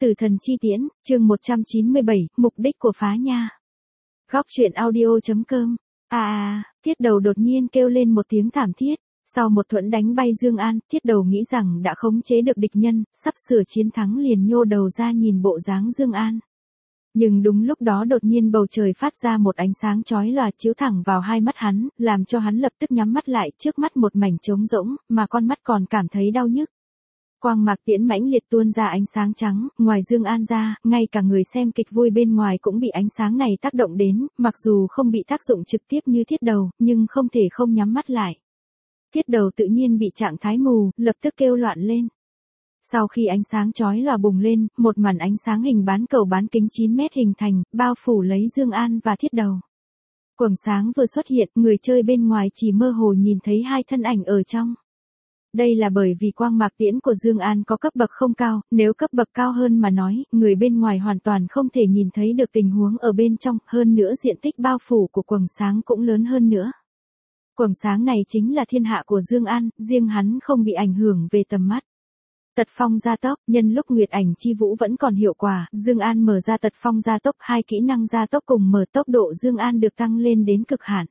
Tử thần chi tiễn, chương 197, mục đích của phá nha. Góc truyện audio.com. Thiết đầu đột nhiên kêu lên một tiếng thảm thiết. Sau một thuẫn đánh bay Dương An, thiết đầu nghĩ rằng đã khống chế được địch nhân, sắp sửa chiến thắng liền nhô đầu ra nhìn bộ dáng Dương An. Nhưng đúng lúc đó đột nhiên bầu trời phát ra một ánh sáng chói lòa chiếu thẳng vào hai mắt hắn, làm cho hắn lập tức nhắm mắt lại, trước mắt một mảnh trống rỗng, mà con mắt còn cảm thấy đau nhức. Quang mạc tiễn mãnh liệt tuôn ra ánh sáng trắng, ngoài Dương An ra, ngay cả người xem kịch vui bên ngoài cũng bị ánh sáng này tác động đến, mặc dù không bị tác dụng trực tiếp như thiết đầu, nhưng không thể không nhắm mắt lại. Thiết đầu tự nhiên bị trạng thái mù, lập tức kêu loạn lên. Sau khi ánh sáng chói lòa bùng lên, một màn ánh sáng hình bán cầu bán kính 9 mét hình thành, bao phủ lấy Dương An và thiết đầu. Quầng sáng vừa xuất hiện, người chơi bên ngoài chỉ mơ hồ nhìn thấy hai thân ảnh ở trong. Đây là bởi vì quang mạc tiễn của Dương An có cấp bậc không cao, nếu cấp bậc cao hơn mà nói, người bên ngoài hoàn toàn không thể nhìn thấy được tình huống ở bên trong, hơn nữa diện tích bao phủ của quầng sáng cũng lớn hơn nữa. Quầng sáng này chính là thiên hạ của Dương An, riêng hắn không bị ảnh hưởng về tầm mắt. Tật phong gia tốc, nhân lúc Nguyệt Ảnh Chi Vũ vẫn còn hiệu quả, Dương An mở ra tật phong gia tốc, hai kỹ năng gia tốc cùng mở tốc độ Dương An được tăng lên đến cực hạn.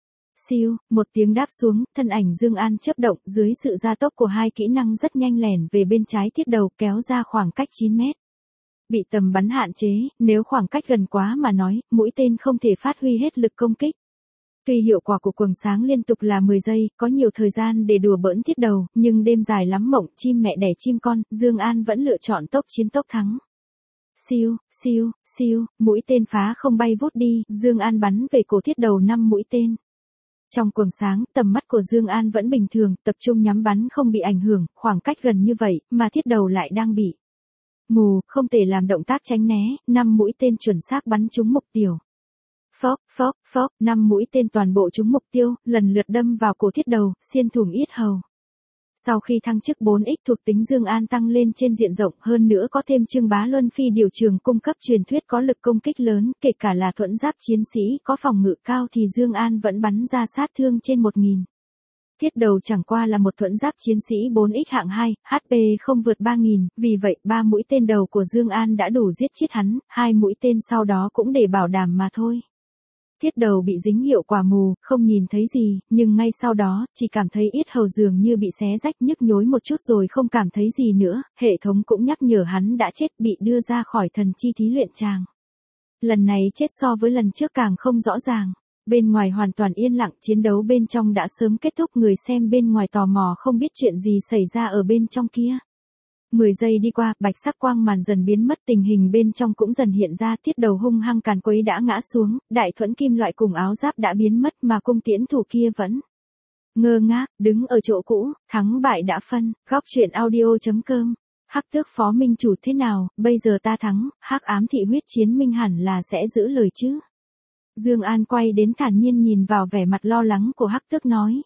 Siêu, một tiếng đáp xuống, thân ảnh Dương An chớp động, dưới sự gia tốc của hai kỹ năng rất nhanh lẻn về bên trái thiết đầu, kéo ra khoảng cách 9 mét. Bị tầm bắn hạn chế, nếu khoảng cách gần quá mà nói, mũi tên không thể phát huy hết lực công kích. Tuy hiệu quả của quầng sáng liên tục là 10 giây, có nhiều thời gian để đùa bỡn thiết đầu, nhưng đêm dài lắm mộng, chim mẹ đẻ chim con, Dương An vẫn lựa chọn tốc chiến tốc thắng. Siêu, siêu, siêu, mũi tên phá không bay vút đi, Dương An bắn về cổ thiết đầu 5 mũi tên. Trong quầng sáng, tầm mắt của Dương An vẫn bình thường, tập trung nhắm bắn không bị ảnh hưởng, khoảng cách gần như vậy, mà thiết đầu lại đang bị mù, không thể làm động tác tránh né, 5 mũi tên chuẩn xác bắn trúng mục tiêu. Phốc, phốc, phốc, 5 mũi tên toàn bộ trúng mục tiêu, lần lượt đâm vào cổ thiết đầu, xuyên thủng yết hầu. Sau khi thăng chức 4x thuộc tính Dương An tăng lên trên diện rộng, hơn nữa có thêm Trương Bá Luân Phi điều trường cung cấp truyền thuyết có lực công kích lớn, kể cả là thuẫn giáp chiến sĩ có phòng ngự cao thì Dương An vẫn bắn ra sát thương trên 1000. Thiết đầu chẳng qua là một thuẫn giáp chiến sĩ 4x hạng 2, HP không vượt 3000, vì vậy 3 mũi tên đầu của Dương An đã đủ giết chết hắn, 2 mũi tên sau đó cũng để bảo đảm mà thôi. Thiết đầu bị dính hiệu quả mù, không nhìn thấy gì, nhưng ngay sau đó, chỉ cảm thấy yết hầu dường như bị xé rách, nhức nhối một chút rồi không cảm thấy gì nữa, hệ thống cũng nhắc nhở hắn đã chết, bị đưa ra khỏi thần chi thí luyện tràng. Lần này chết so với lần trước càng không rõ ràng. Bên ngoài hoàn toàn yên lặng, chiến đấu bên trong đã sớm kết thúc, người xem bên ngoài tò mò không biết chuyện gì xảy ra ở bên trong kia. 10 giây đi qua, bạch sắc quang màn dần biến mất, tình hình bên trong cũng dần hiện ra, thiết đầu hung hăng càn quấy đã ngã xuống, đại thuẫn kim loại cùng áo giáp đã biến mất mà cung tiễn thủ kia vẫn ngơ ngác, đứng ở chỗ cũ, thắng bại đã phân, góc truyện audio.com. Hắc Tước phó minh chủ thế nào, bây giờ ta thắng, hắc ám thị huyết chiến minh hẳn là sẽ giữ lời chứ. Dương An quay đến thản nhiên nhìn vào vẻ mặt lo lắng của Hắc Tước nói.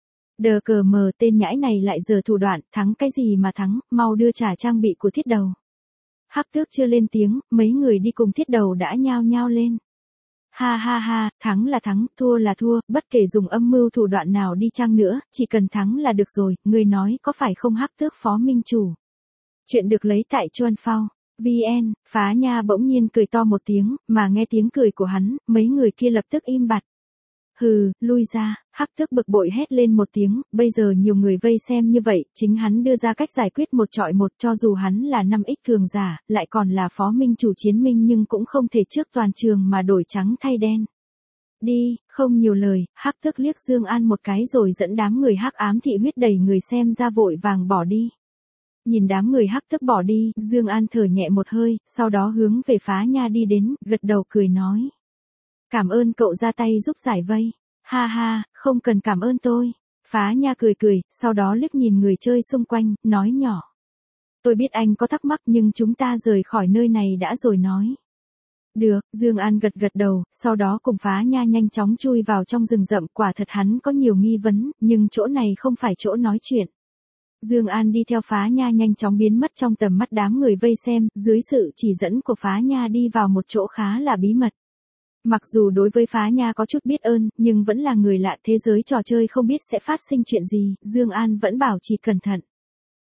Đờ cờ mờ, tên nhãi này lại giở thủ đoạn, thắng cái gì mà thắng, mau đưa trả trang bị của thiết đầu. Hắc Tước chưa lên tiếng, mấy người đi cùng thiết đầu đã nhao nhao lên. Ha ha ha, thắng là thắng, thua là thua, bất kể dùng âm mưu thủ đoạn nào đi chăng nữa, chỉ cần thắng là được rồi, người nói có phải không Hắc Tước phó minh chủ. Chuyện được lấy tại Chuan Phao. VN, phá nha bỗng nhiên cười to một tiếng, mà nghe tiếng cười của hắn, mấy người kia lập tức im bặt. Hừ, lui ra, Hắc Tước bực bội hét lên một tiếng, bây giờ nhiều người vây xem như vậy, chính hắn đưa ra cách giải quyết một chọi một, cho dù hắn là 5x cường giả, lại còn là phó minh chủ chiến minh nhưng cũng không thể trước toàn trường mà đổi trắng thay đen. Đi, không nhiều lời, Hắc Tước liếc Dương An một cái rồi dẫn đám người hắc ám thị huyết đẩy người xem ra vội vàng bỏ đi. Nhìn đám người Hắc Tước bỏ đi, Dương An thở nhẹ một hơi, sau đó hướng về phá nha đi đến, gật đầu cười nói. Cảm ơn cậu ra tay giúp giải vây. Ha ha, không cần cảm ơn tôi. Phá nha cười cười, sau đó liếc nhìn người chơi xung quanh, nói nhỏ. Tôi biết anh có thắc mắc nhưng chúng ta rời khỏi nơi này đã rồi nói. Được, Dương An gật gật đầu, sau đó cùng phá nha nhanh chóng chui vào trong rừng rậm, quả thật hắn có nhiều nghi vấn, nhưng chỗ này không phải chỗ nói chuyện. Dương An đi theo phá nha nhanh chóng biến mất trong tầm mắt đám người vây xem, dưới sự chỉ dẫn của phá nha đi vào một chỗ khá là bí mật. Mặc dù đối với phá nha có chút biết ơn, nhưng vẫn là người lạ, thế giới trò chơi không biết sẽ phát sinh chuyện gì, Dương An vẫn bảo trì cẩn thận.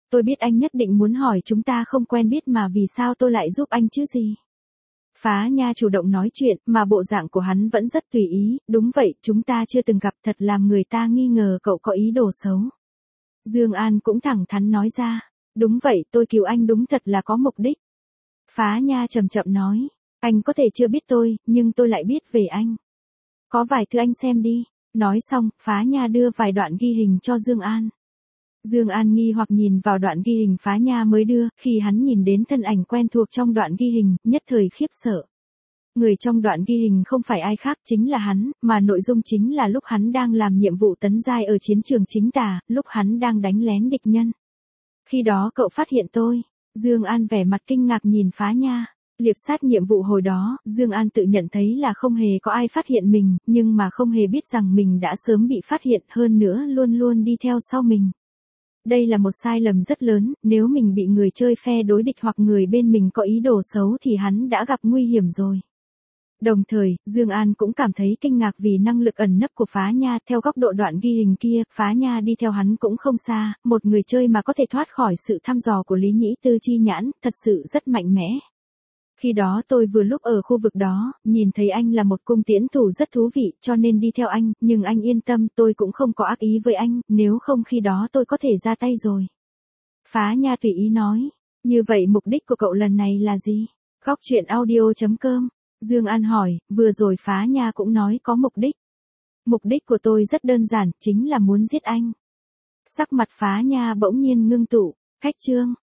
Tôi biết anh nhất định muốn hỏi chúng ta không quen biết mà vì sao tôi lại giúp anh chứ gì. Phá Nha chủ động nói chuyện, mà bộ dạng của hắn vẫn rất tùy ý, đúng vậy, chúng ta chưa từng gặp, thật làm người ta nghi ngờ cậu có ý đồ xấu. Dương An cũng thẳng thắn nói ra, đúng vậy, tôi cứu anh đúng thật là có mục đích. Phá Nha chậm chậm nói, anh có thể chưa biết tôi, nhưng tôi lại biết về anh. Có vài thứ anh xem đi. Nói xong, Phá Nha đưa vài đoạn ghi hình cho Dương An. Dương An nghi hoặc nhìn vào đoạn ghi hình Phá Nha mới đưa, khi hắn nhìn đến thân ảnh quen thuộc trong đoạn ghi hình, nhất thời khiếp sợ. Người trong đoạn ghi hình không phải ai khác chính là hắn, mà nội dung chính là lúc hắn đang làm nhiệm vụ tấn giai ở chiến trường chính tà, lúc hắn đang đánh lén địch nhân. Khi đó cậu phát hiện tôi. Dương An vẻ mặt kinh ngạc nhìn Phá Nha. Liệp sát nhiệm vụ hồi đó, Dương An tự nhận thấy là không hề có ai phát hiện mình, nhưng mà không hề biết rằng mình đã sớm bị phát hiện, hơn nữa luôn luôn đi theo sau mình. Đây là một sai lầm rất lớn, nếu mình bị người chơi phe đối địch hoặc người bên mình có ý đồ xấu thì hắn đã gặp nguy hiểm rồi. Đồng thời, Dương An cũng cảm thấy kinh ngạc vì năng lực ẩn nấp của Phá Nha, theo góc độ đoạn ghi hình kia, Phá Nha đi theo hắn cũng không xa, một người chơi mà có thể thoát khỏi sự thăm dò của Lý Nhĩ Tư chi nhãn, thật sự rất mạnh mẽ. Khi đó tôi vừa lúc ở khu vực đó, nhìn thấy anh là một cung tiễn thủ rất thú vị, cho nên đi theo anh, nhưng anh yên tâm, tôi cũng không có ác ý với anh, nếu không khi đó tôi có thể ra tay rồi. Phá Nha tùy ý nói, như vậy mục đích của cậu lần này là gì? Góc truyện audio.com. Dương An hỏi, vừa rồi Phá Nha cũng nói có mục đích. Mục đích của tôi rất đơn giản, chính là muốn giết anh. Sắc mặt Phá Nha bỗng nhiên ngưng tụ, khách chương.